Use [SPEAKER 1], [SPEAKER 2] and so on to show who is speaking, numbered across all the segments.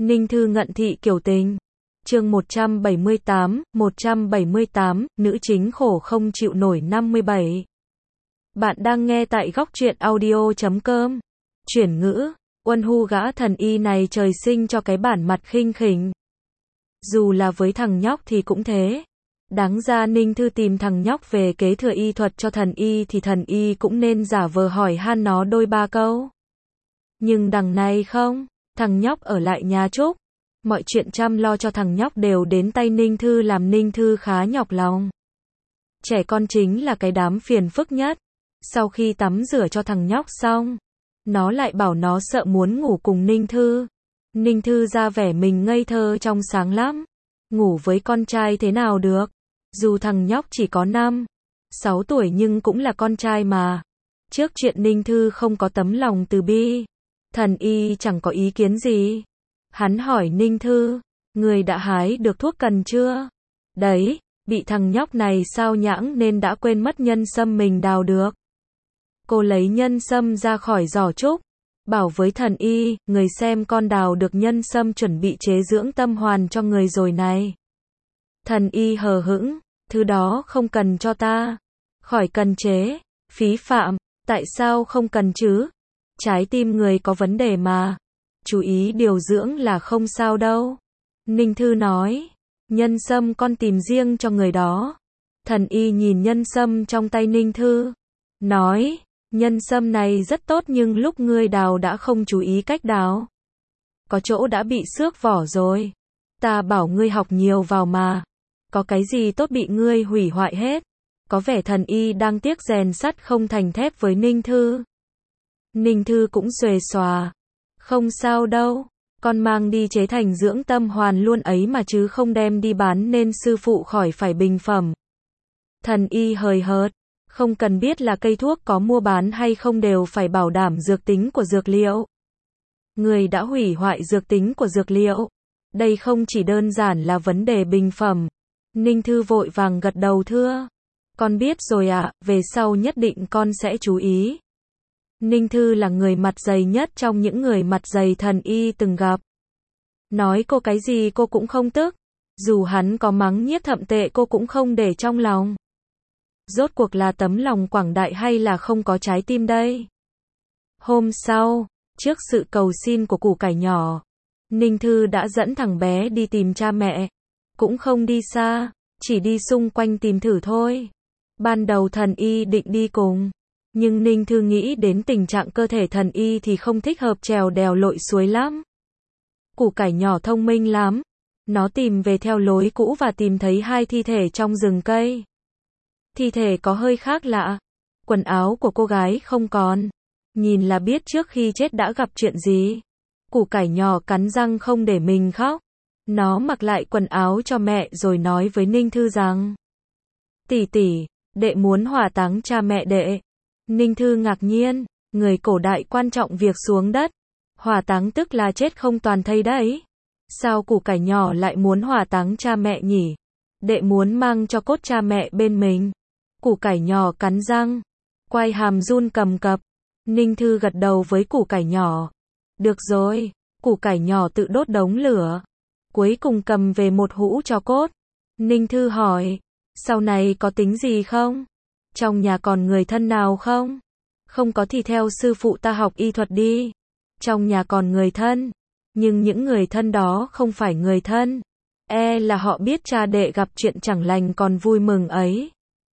[SPEAKER 1] Ninh Thư ngận thị kiểu tình. Chương 178, nữ chính khổ không chịu nổi 57. Bạn đang nghe tại góc truyện audio.com. Chuyển ngữ, Uân Hu gã thần y này trời sinh cho cái bản mặt khinh khỉnh. Dù là với thằng nhóc thì cũng thế. Đáng ra Ninh Thư tìm thằng nhóc về kế thừa y thuật cho thần y thì thần y cũng nên giả vờ hỏi han nó đôi ba câu. Nhưng đằng này không, thằng nhóc ở lại nhà Trúc. Mọi chuyện chăm lo cho thằng nhóc đều đến tay Ninh Thư làm Ninh Thư khá nhọc lòng. Trẻ con chính là cái đám phiền phức nhất. Sau khi tắm rửa cho thằng nhóc xong, nó lại bảo nó sợ muốn ngủ cùng Ninh Thư. Ninh Thư ra vẻ mình ngây thơ trong sáng lắm. Ngủ với con trai thế nào được? Dù thằng nhóc chỉ có 5-6 tuổi nhưng cũng là con trai mà. Trước chuyện Ninh Thư không có tấm lòng từ bi, thần y chẳng có ý kiến gì. Hắn hỏi Ninh Thư, người đã hái được thuốc cần chưa? Đấy, bị thằng nhóc này sao nhãng nên đã quên mất nhân sâm mình đào được. Cô lấy nhân sâm ra khỏi giỏ trúc, bảo với thần y, người xem con đào được nhân sâm chuẩn bị chế dưỡng tâm hoàn cho người rồi này. Thần y hờ hững, thứ đó không cần cho ta. Khỏi cần chế, phí phạm, tại sao không cần chứ? Trái tim người có vấn đề mà. Chú ý điều dưỡng là không sao đâu. Ninh Thư nói, nhân sâm con tìm riêng cho người đó. Thần y nhìn nhân sâm trong tay Ninh Thư, nói, nhân sâm này rất tốt nhưng lúc ngươi đào đã không chú ý cách đào. Có chỗ đã bị xước vỏ rồi. Ta bảo ngươi học nhiều vào mà. Có cái gì tốt bị ngươi hủy hoại hết. Có vẻ thần y đang tiếc rèn sắt không thành thép với Ninh Thư. Ninh Thư cũng xuề xòa. Không sao đâu, con mang đi chế thành dưỡng tâm hoàn luôn ấy mà chứ không đem đi bán nên sư phụ khỏi phải bình phẩm. Thần y hời hợt, không cần biết là cây thuốc có mua bán hay không đều phải bảo đảm dược tính của dược liệu. Người đã hủy hoại dược tính của dược liệu. Đây không chỉ đơn giản là vấn đề bình phẩm. Ninh Thư vội vàng gật đầu thưa. Con biết rồi ạ, về sau nhất định con sẽ chú ý. Ninh Thư là người mặt dày nhất trong những người mặt dày thần y từng gặp. Nói cô cái gì cô cũng không tức. Dù hắn có mắng nhiếc thậm tệ cô cũng không để trong lòng. Rốt cuộc là tấm lòng quảng đại hay là không có trái tim đây? Hôm sau, trước sự cầu xin của củ cải nhỏ, Ninh Thư đã dẫn thằng bé đi tìm cha mẹ. Cũng không đi xa, chỉ đi xung quanh tìm thử thôi. Ban đầu thần y định đi cùng. Nhưng Ninh Thư nghĩ đến tình trạng cơ thể thần y thì không thích hợp trèo đèo lội suối lắm. Củ cải nhỏ thông minh lắm. Nó tìm về theo lối cũ và tìm thấy 2 thi thể trong rừng cây. Thi thể có hơi khác lạ. Quần áo của cô gái không còn. Nhìn là biết trước khi chết đã gặp chuyện gì. Củ cải nhỏ cắn răng không để mình khóc. Nó mặc lại quần áo cho mẹ rồi nói với Ninh Thư rằng: Tỷ tỷ, đệ muốn hỏa táng cha mẹ đệ. Ninh Thư ngạc nhiên, người cổ đại quan trọng việc xuống đất. Hỏa táng tức là chết không toàn thây đấy. Sao củ cải nhỏ lại muốn hỏa táng cha mẹ nhỉ? Đệ muốn mang cho cốt cha mẹ bên mình. Củ cải nhỏ cắn răng, quai hàm run cầm cập. Ninh Thư gật đầu với củ cải nhỏ. Được rồi, củ cải nhỏ tự đốt đống lửa. Cuối cùng cầm về một hũ tro cốt. Ninh Thư hỏi, sau này có tính gì không? Trong nhà còn người thân nào không? Không có thì theo sư phụ ta học y thuật đi. Trong nhà còn người thân. Nhưng những người thân đó không phải người thân. Là họ biết cha đệ gặp chuyện chẳng lành còn vui mừng ấy.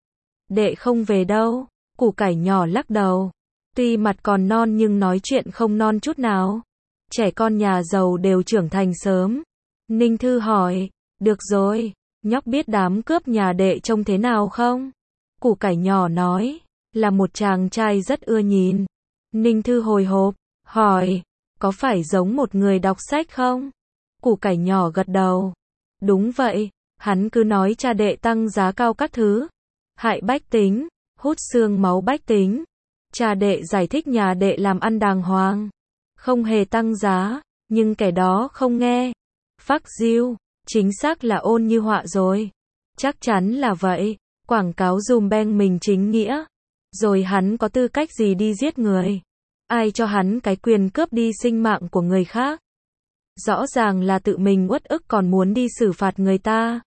[SPEAKER 1] Đệ không về đâu. Củ cải nhỏ lắc đầu. Tuy mặt còn non nhưng nói chuyện không non chút nào. Trẻ con nhà giàu đều trưởng thành sớm. Ninh Thư hỏi, được rồi, nhóc biết đám cướp nhà đệ trông thế nào không? Củ cải nhỏ nói, là một chàng trai rất ưa nhìn. Ninh Thư hồi hộp, hỏi, có phải giống một người đọc sách không? Củ cải nhỏ gật đầu. Đúng vậy, hắn cứ nói cha đệ tăng giá cao các thứ. Hại bách tính, hút xương máu bách tính. Cha đệ giải thích nhà đệ làm ăn đàng hoàng. Không hề tăng giá, nhưng kẻ đó không nghe. Phắc diêu, chính xác là ôn như họa rồi. Chắc chắn là vậy. Quảng cáo dùm beng mình chính nghĩa. Rồi hắn có tư cách gì đi giết người? Ai cho hắn cái quyền cướp đi sinh mạng của người khác? Rõ ràng là tự mình uất ức còn muốn đi xử phạt người ta.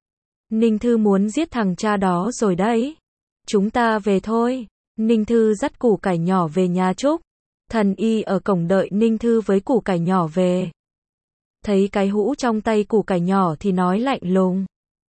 [SPEAKER 1] Ninh Thư muốn giết thằng cha đó rồi đấy. Chúng ta về thôi. Ninh Thư dắt củ cải nhỏ về nhà Trúc. Thần y ở cổng đợi Ninh Thư với củ cải nhỏ về. Thấy cái hũ trong tay củ cải nhỏ thì nói lạnh lùng.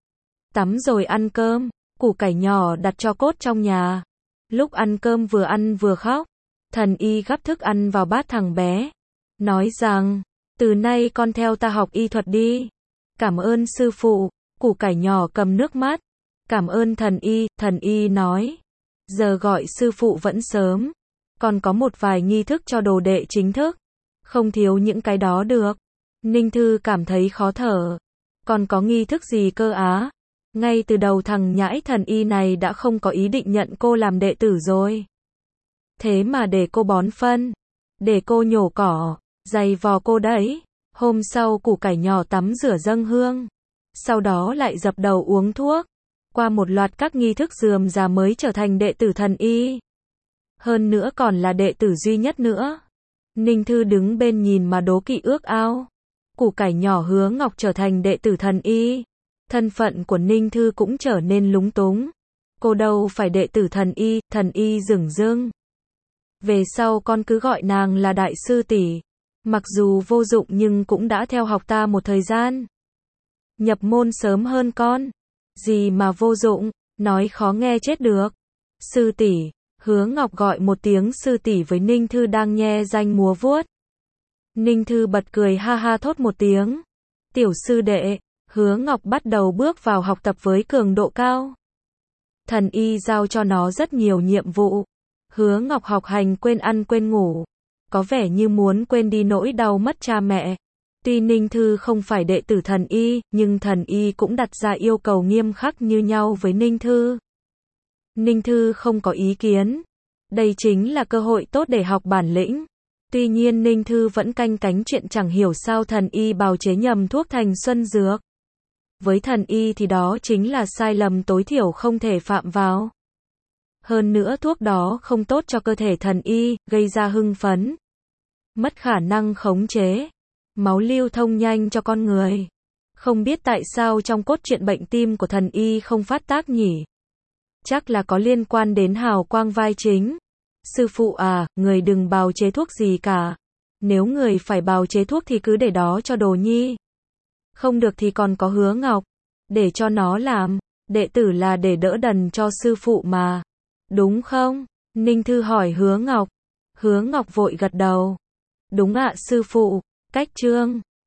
[SPEAKER 1] Tắm rồi ăn cơm. Củ cải nhỏ đặt cho cốt trong nhà. Lúc ăn cơm vừa ăn vừa khóc. Thần y gắp thức ăn vào bát thằng bé. Nói rằng, từ nay con theo ta học y thuật đi. Cảm ơn sư phụ. Củ cải nhỏ cầm nước mắt. Cảm ơn thần y nói. Giờ gọi sư phụ vẫn sớm. Còn có một vài nghi thức cho đồ đệ chính thức. Không thiếu những cái đó được. Ninh Thư cảm thấy khó thở. Còn có nghi thức gì cơ á? Ngay từ đầu thằng nhãi thần y này đã không có ý định nhận cô làm đệ tử rồi. Thế mà để cô bón phân. Để cô nhổ cỏ. Giày vò cô đấy. Hôm sau củ cải nhỏ tắm rửa dâng hương. Sau đó lại dập đầu uống thuốc. Qua một loạt các nghi thức rườm rà mới trở thành đệ tử thần y. Hơn nữa còn là đệ tử duy nhất nữa. Ninh Thư đứng bên nhìn mà đố kỵ ước ao. Củ cải nhỏ Hứa Ngọc trở thành đệ tử thần y. Thân phận của Ninh Thư cũng trở nên lúng túng. Cô đâu phải đệ tử thần y dửng dưng. Về sau con cứ gọi nàng là đại sư tỷ. Mặc dù vô dụng nhưng cũng đã theo học ta một thời gian. Nhập môn sớm hơn con. Gì mà vô dụng, nói khó nghe chết được. Sư tỷ, Hứa Ngọc gọi một tiếng sư tỷ với Ninh Thư đang nhe ranh múa vuốt. Ninh Thư bật cười ha ha thốt một tiếng. Tiểu sư đệ, Hứa Ngọc bắt đầu bước vào học tập với cường độ cao. Thần y giao cho nó rất nhiều nhiệm vụ. Hứa Ngọc học hành quên ăn quên ngủ. Có vẻ như muốn quên đi nỗi đau mất cha mẹ. Tuy Ninh Thư không phải đệ tử thần y, nhưng thần y cũng đặt ra yêu cầu nghiêm khắc như nhau với Ninh Thư. Ninh Thư không có ý kiến. Đây chính là cơ hội tốt để học bản lĩnh. Tuy nhiên Ninh Thư vẫn canh cánh chuyện chẳng hiểu sao thần y bào chế nhầm thuốc thành xuân dược. Với thần y thì đó chính là sai lầm tối thiểu không thể phạm vào. Hơn nữa thuốc đó không tốt cho cơ thể thần y, gây ra hưng phấn. Mất khả năng khống chế. Máu lưu thông nhanh cho con người. Không biết tại sao trong cốt truyện bệnh tim của thần y không phát tác nhỉ? Chắc là có liên quan đến hào quang vai chính. Sư phụ à, người đừng bào chế thuốc gì cả. Nếu người phải bào chế thuốc thì cứ để đó cho Đồ Nhi. Không được thì còn có Hứa Ngọc. Để cho nó làm. Đệ tử là để đỡ đần cho sư phụ mà. Đúng không? Ninh Thư hỏi Hứa Ngọc. Hứa Ngọc vội gật đầu. Đúng ạ sư phụ. Cách chương